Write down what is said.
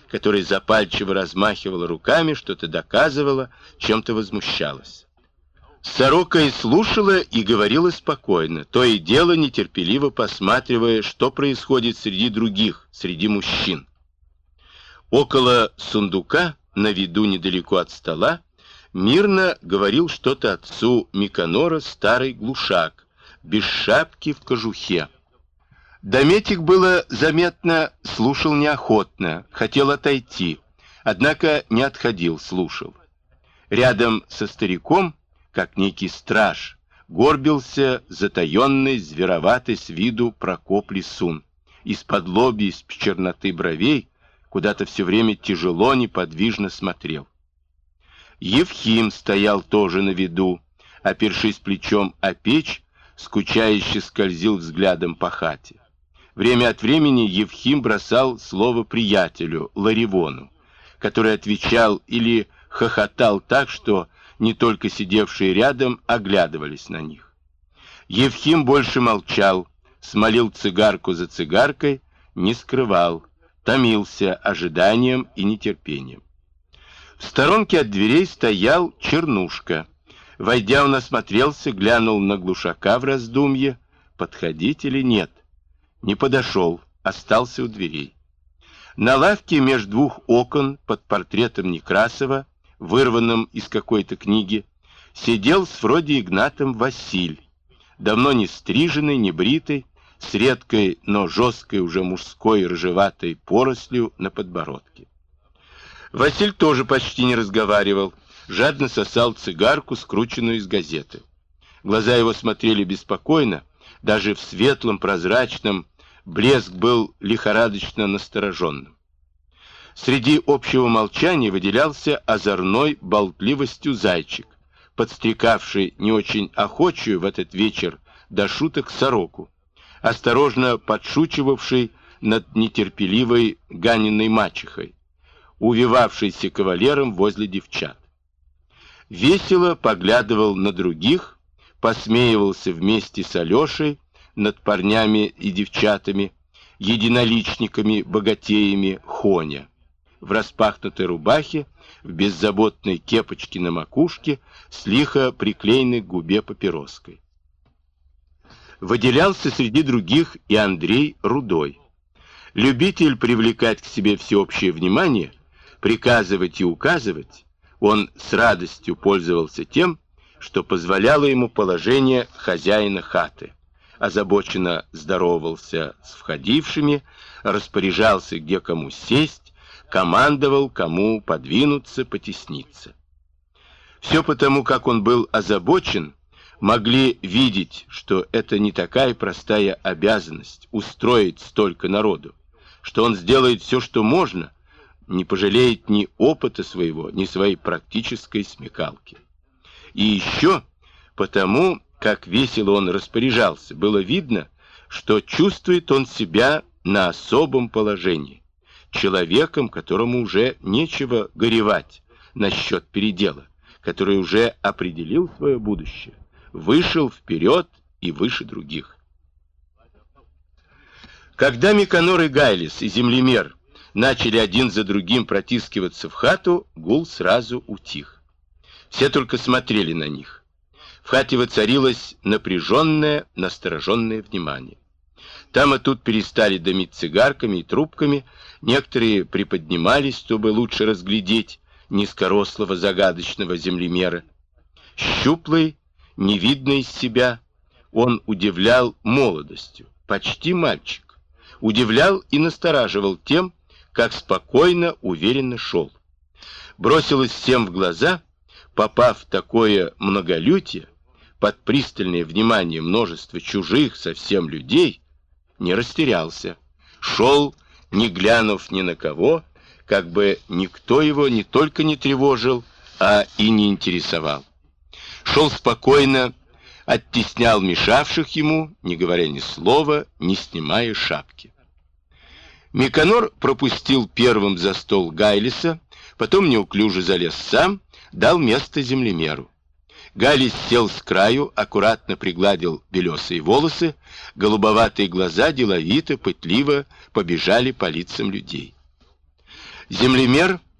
которая запальчиво размахивала руками, что-то доказывала, чем-то возмущалась. Сорока и слушала, и говорила спокойно, то и дело нетерпеливо посматривая, что происходит среди других, среди мужчин. Около сундука, на виду недалеко от стола, мирно говорил что-то отцу Миконора старый глушак, без шапки в кожухе. Дометик, было заметно, слушал неохотно, хотел отойти, однако не отходил, слушал. Рядом со стариком, как некий страж, горбился затаенный, звероватый с виду Прокоп Лисун. Из-под лобья, из черноты бровей, куда-то все время тяжело, неподвижно смотрел. Евхим стоял тоже на виду, опершись плечом о печь, скучающе скользил взглядом по хате. Время от времени Евхим бросал слово приятелю, Ларивону, который отвечал или хохотал так, что не только сидевшие рядом оглядывались на них. Евхим больше молчал, смолил цигарку за цигаркой, не скрывал, томился ожиданием и нетерпением. В сторонке от дверей стоял Чернушка. Войдя, он осмотрелся, глянул на глушака в раздумье, подходить или нет. Не подошел, остался у дверей. На лавке между двух окон под портретом Некрасова, вырванным из какой-то книги, сидел с Фроди Игнатом Василь, давно не стриженный, не бритый, с редкой, но жесткой уже мужской рыжеватой порослью на подбородке. Василь тоже почти не разговаривал, жадно сосал цигарку, скрученную из газеты. Глаза его смотрели беспокойно, даже в светлом, прозрачном, блеск был лихорадочно настороженным. Среди общего молчания выделялся озорной болтливостью зайчик, подстрекавший не очень охочую в этот вечер до шуток сороку, осторожно подшучивавший над нетерпеливой Ганиной мачехой, увивавшийся кавалером возле девчат. Весело поглядывал на других, посмеивался вместе с Алешей над парнями и девчатами, единоличниками, богатеями Хоня, в распахнутой рубахе, в беззаботной кепочке на макушке, с лихо приклеенной к губе папироской. Выделялся среди других и Андрей Рудой. Любитель привлекать к себе всеобщее внимание, приказывать и указывать, он с радостью пользовался тем, что позволяло ему положение хозяина хаты, озабоченно здоровался с входившими, распоряжался, где кому сесть, командовал, кому подвинуться, потесниться. Все потому, как он был озабочен, могли видеть, что это не такая простая обязанность устроить столько народу, что он сделает все, что можно, не пожалеет ни опыта своего, ни своей практической смекалки. И еще потому, как весело он распоряжался, было видно, что чувствует он себя на особом положении, человеком, которому уже нечего горевать насчет передела, который уже определил свое будущее, вышел вперед и выше других. Когда Миконор и Гайлис и землемер начали один за другим протискиваться в хату, гул сразу утих. Все только смотрели на них. В хате воцарилось напряженное, настороженное внимание. Там и тут перестали дымить цигарками и трубками, некоторые приподнимались, чтобы лучше разглядеть низкорослого загадочного землемера. Щуплый, невидный из себя, он удивлял молодостью, почти мальчик. Удивлял и настораживал тем, как спокойно, уверенно шел. Бросилось всем в глаза, попав в такое многолюдье, под пристальное внимание множества чужих совсем людей, не растерялся. Шел, не глянув ни на кого, как бы никто его не только не тревожил, а и не интересовал. Шел спокойно, оттеснял мешавших ему, не говоря ни слова, не снимая шапки. Миконор пропустил первым за стол Гайлиса, потом неуклюже залез сам, дал место землемеру. Гайлис сел с краю, аккуратно пригладил белесые волосы, голубоватые глаза деловито, пытливо побежали по лицам людей. Землемер